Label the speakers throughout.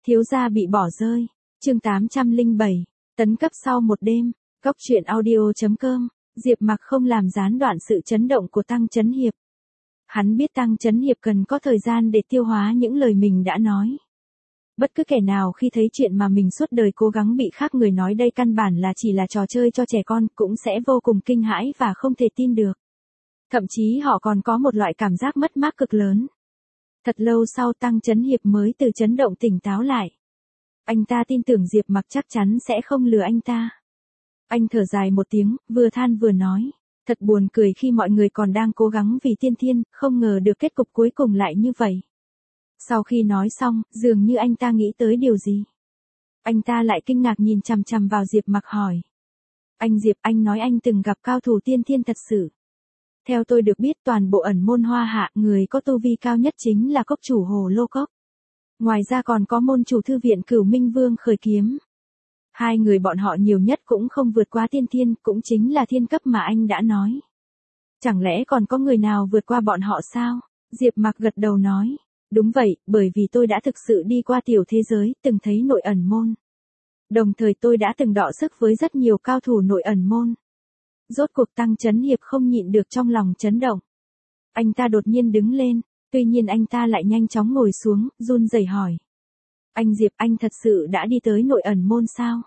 Speaker 1: Thiếu gia bị bỏ rơi. Chương 807. Tấn cấp sau một đêm. Cốc truyện audio.com. Diệp Mặc không làm gián đoạn sự chấn động của Tăng Chấn Hiệp. Hắn biết Tăng Chấn Hiệp cần có thời gian để tiêu hóa những lời mình đã nói. Bất cứ kẻ nào khi thấy chuyện mà mình suốt đời cố gắng bị khác người nói đây căn bản là chỉ là trò chơi cho trẻ con cũng sẽ vô cùng kinh hãi và không thể tin được. Thậm chí họ còn có một loại cảm giác mất mát cực lớn. Thật lâu sau Tăng Chấn Hiệp mới từ chấn động tỉnh táo lại. Anh ta tin tưởng Diệp Mặc chắc chắn sẽ không lừa anh ta. Anh thở dài một tiếng, vừa than vừa nói. Thật buồn cười khi mọi người còn đang cố gắng vì tiên thiên, không ngờ được kết cục cuối cùng lại như vậy. Sau khi nói xong, dường như anh ta nghĩ tới điều gì. Anh ta lại kinh ngạc nhìn chằm chằm vào Diệp Mặc hỏi. Anh Diệp, anh nói anh từng gặp cao thủ tiên thiên thật sự. Theo tôi được biết toàn bộ ẩn môn Hoa Hạ, người có tu vi cao nhất chính là cốc chủ Hồ Lô Cốc. Ngoài ra còn có môn chủ thư viện Cửu Minh Vương Khởi Kiếm. Hai người bọn họ nhiều nhất cũng không vượt qua tiên thiên, cũng chính là thiên cấp mà anh đã nói. Chẳng lẽ còn có người nào vượt qua bọn họ sao? Diệp Mặc gật đầu nói. Đúng vậy, bởi vì tôi đã thực sự đi qua tiểu thế giới, từng thấy nội ẩn môn. Đồng thời tôi đã từng đọ sức với rất nhiều cao thủ nội ẩn môn. Rốt cuộc Tăng Chấn Hiệp không nhịn được trong lòng chấn động. Anh ta đột nhiên đứng lên, tuy nhiên anh ta lại nhanh chóng ngồi xuống, run rẩy hỏi. Anh Diệp, anh thật sự đã đi tới nội ẩn môn sao?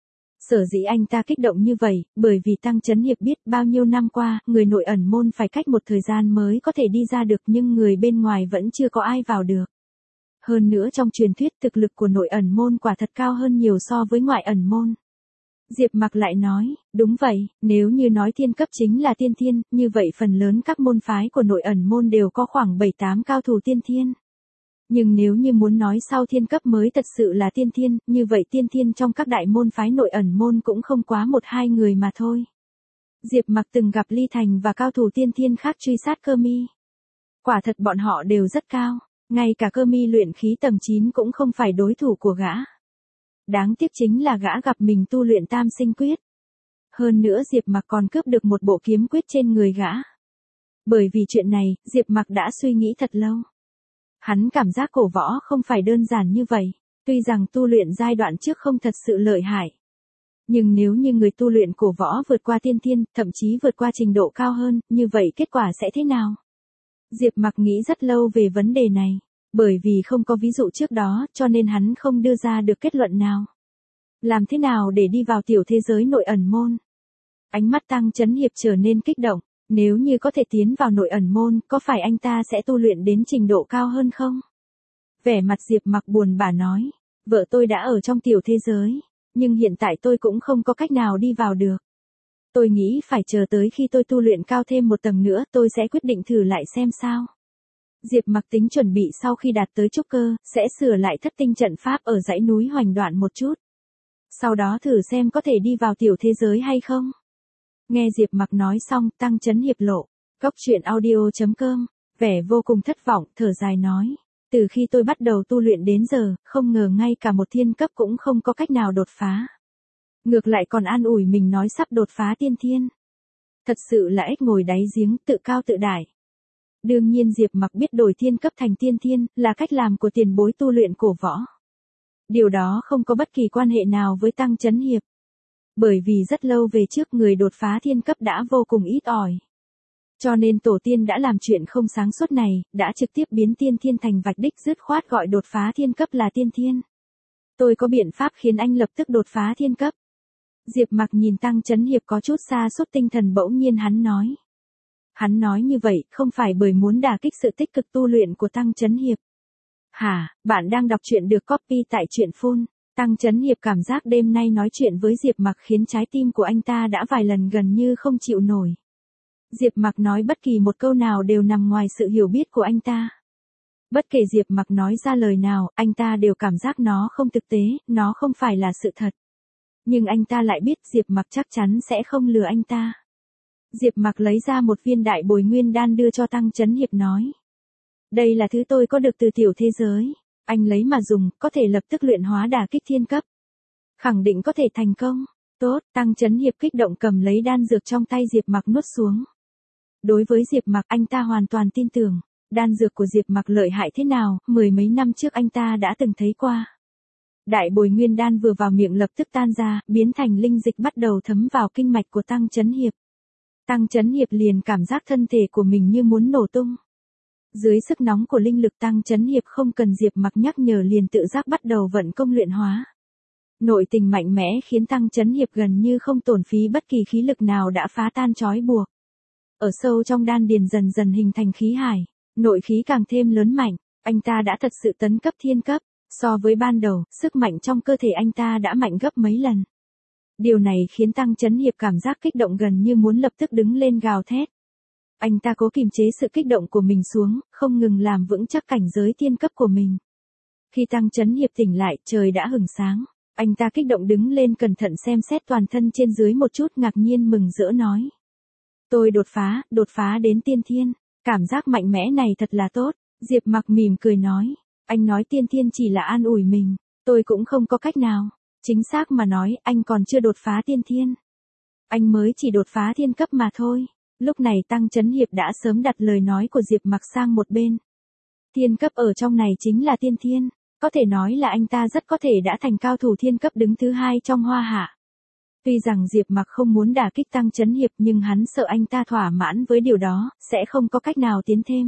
Speaker 1: Sở dĩ anh ta kích động như vậy, bởi vì Tăng Chấn Hiệp biết bao nhiêu năm qua, người nội ẩn môn phải cách một thời gian mới có thể đi ra được nhưng người bên ngoài vẫn chưa có ai vào được. Hơn nữa trong truyền thuyết thực lực của nội ẩn môn quả thật cao hơn nhiều so với ngoại ẩn môn. Diệp Mặc lại nói, đúng vậy, nếu như nói thiên cấp chính là tiên thiên, như vậy phần lớn các môn phái của nội ẩn môn đều có khoảng 7-8 cao thủ tiên thiên. Nhưng nếu như muốn nói sau thiên cấp mới thật sự là tiên thiên, như vậy tiên thiên trong các đại môn phái nội ẩn môn cũng không quá 1-2 người mà thôi. Diệp Mặc từng gặp Ly Thành và cao thủ tiên thiên khác truy sát Cơ Mi. Quả thật bọn họ đều rất cao, ngay cả Cơ Mi luyện khí tầng 9 cũng không phải đối thủ của gã. Đáng tiếc chính là gã gặp mình tu luyện Tam Sinh Quyết. Hơn nữa Diệp Mặc còn cướp được một bộ kiếm quyết trên người gã. Bởi vì chuyện này, Diệp Mặc đã suy nghĩ thật lâu. Hắn cảm giác cổ võ không phải đơn giản như vậy, tuy rằng tu luyện giai đoạn trước không thật sự lợi hại. Nhưng nếu như người tu luyện cổ võ vượt qua tiên thiên, thậm chí vượt qua trình độ cao hơn, như vậy kết quả sẽ thế nào? Diệp Mặc nghĩ rất lâu về vấn đề này, bởi vì không có ví dụ trước đó, cho nên hắn không đưa ra được kết luận nào. Làm thế nào để đi vào tiểu thế giới nội ẩn môn? Ánh mắt Tăng Chấn Hiệp trở nên kích động. Nếu như có thể tiến vào nội ẩn môn, có phải anh ta sẽ tu luyện đến trình độ cao hơn không? Vẻ mặt Diệp Mặc buồn bã nói, vợ tôi đã ở trong tiểu thế giới, nhưng hiện tại tôi cũng không có cách nào đi vào được. Tôi nghĩ phải chờ tới khi tôi tu luyện cao thêm một tầng nữa tôi sẽ quyết định thử lại xem sao. Diệp Mặc tính chuẩn bị sau khi đạt tới trúc cơ, sẽ sửa lại thất tinh trận pháp ở dãy núi Hoành Đoạn một chút. Sau đó thử xem có thể đi vào tiểu thế giới hay không. Nghe Diệp Mặc nói xong, Tăng Chấn Hiệp lộ. Cốc truyện audio.com. Vẻ vô cùng thất vọng, thở dài nói. Từ khi tôi bắt đầu tu luyện đến giờ, không ngờ ngay cả một thiên cấp cũng không có cách nào đột phá. Ngược lại còn an ủi mình nói sắp đột phá tiên thiên. Thật sự là ếch ngồi đáy giếng, tự cao tự đại. Đương nhiên Diệp Mặc biết đổi thiên cấp thành tiên thiên, là cách làm của tiền bối tu luyện cổ võ. Điều đó không có bất kỳ quan hệ nào với Tăng Chấn Hiệp. Bởi vì rất lâu về trước người đột phá thiên cấp đã vô cùng ít ỏi. Cho nên tổ tiên đã làm chuyện không sáng suốt này, đã trực tiếp biến tiên thiên thành vạch đích dứt khoát gọi đột phá thiên cấp là tiên thiên. Tôi có biện pháp khiến anh lập tức đột phá thiên cấp. Diệp Mặc nhìn Tăng Chấn Hiệp có chút sa sút tinh thần bỗng nhiên hắn nói. Hắn nói như vậy không phải bởi muốn đả kích sự tích cực tu luyện của Tăng Chấn Hiệp. Hả, bạn đang đọc truyện được copy tại truyện Full. Tăng Chấn Hiệp cảm giác đêm nay nói chuyện với Diệp Mặc khiến trái tim của anh ta đã vài lần gần như không chịu nổi. Diệp Mặc nói bất kỳ một câu nào đều nằm ngoài sự hiểu biết của anh ta. Bất kể Diệp Mặc nói ra lời nào, anh ta đều cảm giác nó không thực tế, nó không phải là sự thật. Nhưng anh ta lại biết Diệp Mặc chắc chắn sẽ không lừa anh ta. Diệp Mặc lấy ra một viên đại bồi nguyên đan đưa cho Tăng Chấn Hiệp nói. Đây là thứ tôi có được từ tiểu thế giới. Anh lấy mà dùng, có thể lập tức luyện hóa đả kích thiên cấp. Khẳng định có thể thành công. Tốt, Tăng Chấn Hiệp kích động cầm lấy đan dược trong tay Diệp Mặc nuốt xuống. Đối với Diệp Mặc anh ta hoàn toàn tin tưởng. Đan dược của Diệp Mặc lợi hại thế nào, mười mấy năm trước anh ta đã từng thấy qua. Đại bồi nguyên đan vừa vào miệng lập tức tan ra, biến thành linh dịch bắt đầu thấm vào kinh mạch của Tăng Chấn Hiệp. Tăng Chấn Hiệp liền cảm giác thân thể của mình như muốn nổ tung. Dưới sức nóng của linh lực Tăng Chấn Hiệp không cần Diệp Mặc nhắc nhở liền tự giác bắt đầu vận công luyện hóa. Nội tình mạnh mẽ khiến Tăng Chấn Hiệp gần như không tổn phí bất kỳ khí lực nào đã phá tan trói buộc. Ở sâu trong đan điền dần dần hình thành khí hải, nội khí càng thêm lớn mạnh, anh ta đã thật sự tấn cấp thiên cấp, so với ban đầu, sức mạnh trong cơ thể anh ta đã mạnh gấp mấy lần. Điều này khiến Tăng Chấn Hiệp cảm giác kích động gần như muốn lập tức đứng lên gào thét. Anh ta cố kiềm chế sự kích động của mình xuống, không ngừng làm vững chắc cảnh giới thiên cấp của mình. Khi Tăng Chấn Hiệp tỉnh lại, trời đã hửng sáng. Anh ta kích động đứng lên cẩn thận xem xét toàn thân trên dưới một chút ngạc nhiên mừng rỡ nói. Tôi đột phá đến tiên thiên, cảm giác mạnh mẽ này thật là tốt. Diệp Mặc mỉm cười nói, anh nói tiên thiên chỉ là an ủi mình, tôi cũng không có cách nào. Chính xác mà nói, anh còn chưa đột phá tiên thiên. Anh mới chỉ đột phá thiên cấp mà thôi. Lúc này Tăng Chấn Hiệp đã sớm đặt lời nói của Diệp Mặc sang một bên. Thiên cấp ở trong này chính là tiên thiên, có thể nói là anh ta rất có thể đã thành cao thủ thiên cấp đứng thứ hai trong Hoa Hạ. Tuy rằng Diệp Mặc không muốn đả kích Tăng Chấn Hiệp nhưng hắn sợ anh ta thỏa mãn với điều đó, sẽ không có cách nào tiến thêm.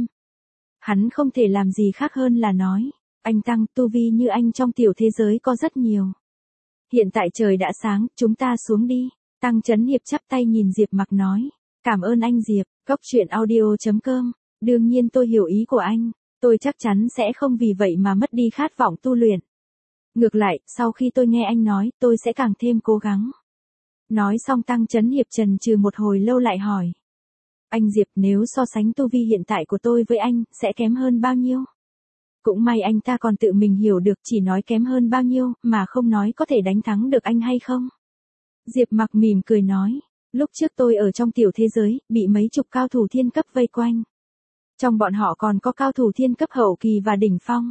Speaker 1: Hắn không thể làm gì khác hơn là nói, anh Tăng, tu vi như anh trong tiểu thế giới có rất nhiều. Hiện tại trời đã sáng, chúng ta xuống đi. Tăng Chấn Hiệp chắp tay nhìn Diệp Mặc nói, cảm ơn anh Diệp, Goctruyện.audio.com, đương nhiên tôi hiểu ý của anh, tôi chắc chắn sẽ không vì vậy mà mất đi khát vọng tu luyện. Ngược lại, sau khi tôi nghe anh nói, tôi sẽ càng thêm cố gắng. Nói xong Tăng Chấn Hiệp chần chừ một hồi lâu lại hỏi. Anh Diệp, nếu so sánh tu vi hiện tại của tôi với anh, sẽ kém hơn bao nhiêu? Cũng may anh ta còn tự mình hiểu được chỉ nói kém hơn bao nhiêu, mà không nói có thể đánh thắng được anh hay không. Diệp Mặc mỉm cười nói, lúc trước tôi ở trong tiểu thế giới, bị mấy chục cao thủ thiên cấp vây quanh. Trong bọn họ còn có cao thủ thiên cấp hậu kỳ và đỉnh phong.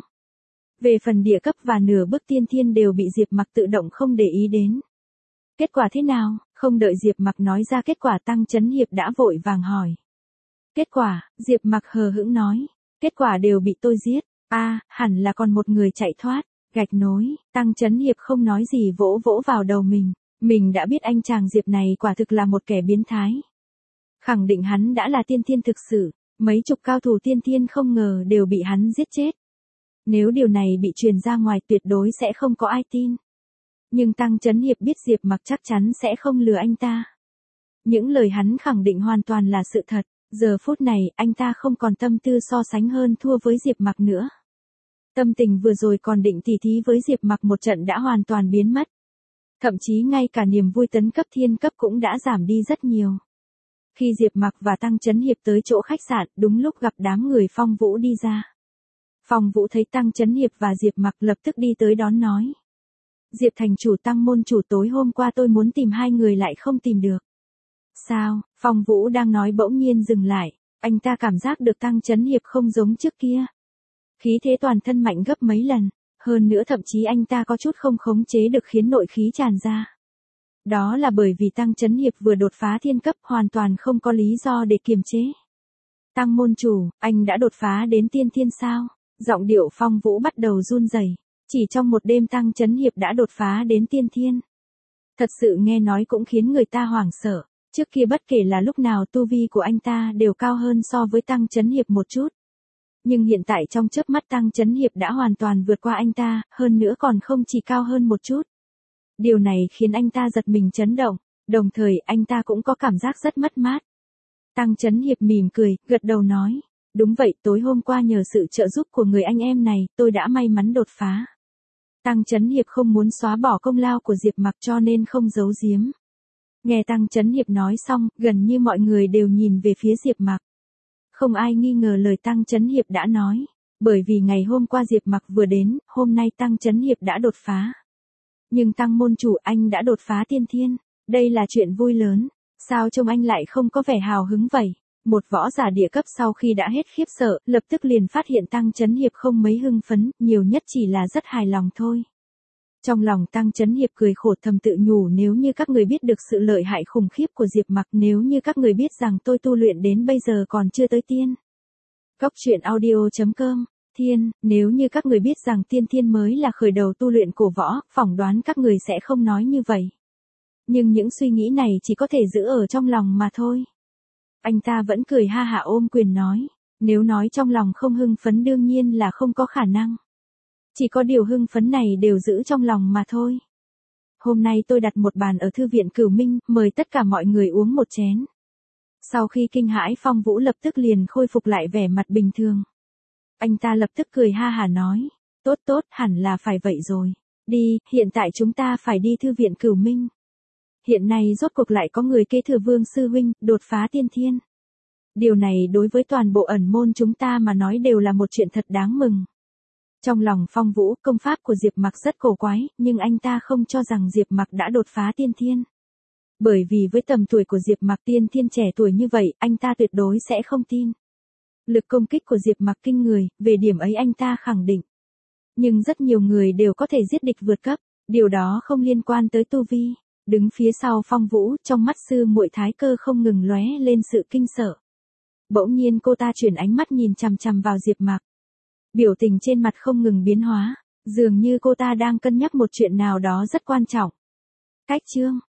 Speaker 1: Về phần địa cấp và nửa bước tiên thiên đều bị Diệp Mặc tự động không để ý đến. Kết quả thế nào? Không đợi Diệp Mặc nói ra kết quả Tăng Chấn Hiệp đã vội vàng hỏi. Kết quả, Diệp Mặc hờ hững nói, kết quả đều bị tôi giết. Hẳn là còn một người chạy thoát. Gạch nối, Tăng Chấn Hiệp không nói gì vỗ vỗ vào đầu mình. Mình đã biết anh chàng Diệp này quả thực là một kẻ biến thái. Khẳng định hắn đã là tiên thiên thực sự, mấy chục cao thủ tiên thiên không ngờ đều bị hắn giết chết. Nếu điều này bị truyền ra ngoài tuyệt đối sẽ không có ai tin. Nhưng Tăng Chấn Hiệp biết Diệp Mặc chắc chắn sẽ không lừa anh ta. Những lời hắn khẳng định hoàn toàn là sự thật, giờ phút này anh ta không còn tâm tư so sánh hơn thua với Diệp Mặc nữa. Tâm tình vừa rồi còn định tỉ thí với Diệp Mặc một trận đã hoàn toàn biến mất. Thậm chí ngay cả niềm vui tấn cấp thiên cấp cũng đã giảm đi rất nhiều. Khi Diệp Mặc và Tăng Chấn Hiệp tới chỗ khách sạn, đúng lúc gặp đám người Phong Vũ đi ra. Phong Vũ thấy Tăng Chấn Hiệp và Diệp Mặc lập tức đi tới đón nói. Diệp thành chủ Tăng môn chủ tối hôm qua tôi muốn tìm hai người lại không tìm được. Sao? Phong Vũ đang nói bỗng nhiên dừng lại, anh ta cảm giác được Tăng Chấn Hiệp không giống trước kia. Khí thế toàn thân mạnh gấp mấy lần, hơn nữa thậm chí anh ta có chút không khống chế được khiến nội khí tràn ra. Đó là bởi vì Tăng Chấn Hiệp vừa đột phá thiên cấp hoàn toàn không có lý do để kiềm chế. Tăng môn chủ, anh đã đột phá đến tiên thiên sao? Giọng điệu Phong Vũ bắt đầu run rẩy. Chỉ trong một đêm Tăng Chấn Hiệp đã đột phá đến tiên thiên. Thật sự nghe nói cũng khiến người ta hoảng sợ. Trước kia bất kể là lúc nào tu vi của anh ta đều cao hơn so với Tăng Chấn Hiệp một chút. Nhưng hiện tại trong chớp mắt Tăng Chấn Hiệp đã hoàn toàn vượt qua anh ta, hơn nữa còn không chỉ cao hơn một chút. Điều này khiến anh ta giật mình chấn động, đồng thời anh ta cũng có cảm giác rất mất mát. Tăng Chấn Hiệp mỉm cười, gật đầu nói, đúng vậy, tối hôm qua nhờ sự trợ giúp của người anh em này, tôi đã may mắn đột phá. Tăng Chấn Hiệp không muốn xóa bỏ công lao của Diệp Mặc cho nên không giấu giếm. Nghe Tăng Chấn Hiệp nói xong, gần như mọi người đều nhìn về phía Diệp Mặc. Không ai nghi ngờ lời Tăng Chấn Hiệp đã nói, bởi vì ngày hôm qua Diệp Mặc vừa đến, hôm nay Tăng Chấn Hiệp đã đột phá. Nhưng Tăng môn chủ anh đã đột phá tiên thiên, đây là chuyện vui lớn, sao trông anh lại không có vẻ hào hứng vậy? Một võ giả địa cấp sau khi đã hết khiếp sợ, lập tức liền phát hiện Tăng Chấn Hiệp không mấy hưng phấn, nhiều nhất chỉ là rất hài lòng thôi. Trong lòng Tăng Chấn Hiệp cười khổ thầm tự nhủ nếu như các người biết được sự lợi hại khủng khiếp của Diệp Mặc, nếu như các người biết rằng tôi tu luyện đến bây giờ còn chưa tới tiên. Goctruyện.audio.com Thiên, nếu như các người biết rằng tiên thiên mới là khởi đầu tu luyện cổ võ, phỏng đoán các người sẽ không nói như vậy. Nhưng những suy nghĩ này chỉ có thể giữ ở trong lòng mà thôi. Anh ta vẫn cười ha hả ôm quyền nói, nếu nói trong lòng không hưng phấn đương nhiên là không có khả năng. Chỉ có điều hưng phấn này đều giữ trong lòng mà thôi. Hôm nay tôi đặt một bàn ở thư viện Cửu Minh, mời tất cả mọi người uống một chén. Sau khi kinh hãi Phong Vũ lập tức liền khôi phục lại vẻ mặt bình thường. Anh ta lập tức cười ha hả nói, tốt tốt, hẳn là phải vậy rồi. Đi, hiện tại chúng ta phải đi thư viện Cửu Minh. Hiện nay rốt cuộc lại có người kế thừa Vương sư huynh, đột phá tiên thiên. Điều này đối với toàn bộ ẩn môn chúng ta mà nói đều là một chuyện thật đáng mừng. Trong lòng Phong Vũ, công pháp của Diệp Mặc rất cổ quái, nhưng anh ta không cho rằng Diệp Mặc đã đột phá tiên thiên. Bởi vì với tầm tuổi của Diệp Mặc tiên thiên trẻ tuổi như vậy, anh ta tuyệt đối sẽ không tin. Lực công kích của Diệp Mặc kinh người, về điểm ấy anh ta khẳng định. Nhưng rất nhiều người đều có thể giết địch vượt cấp, điều đó không liên quan tới tu vi. Đứng phía sau Phong Vũ, trong mắt sư muội Thái Cơ không ngừng lóe lên sự kinh sợ. Bỗng nhiên cô ta chuyển ánh mắt nhìn chằm chằm vào Diệp Mặc. Biểu tình trên mặt không ngừng biến hóa, dường như cô ta đang cân nhắc một chuyện nào đó rất quan trọng. Cách chương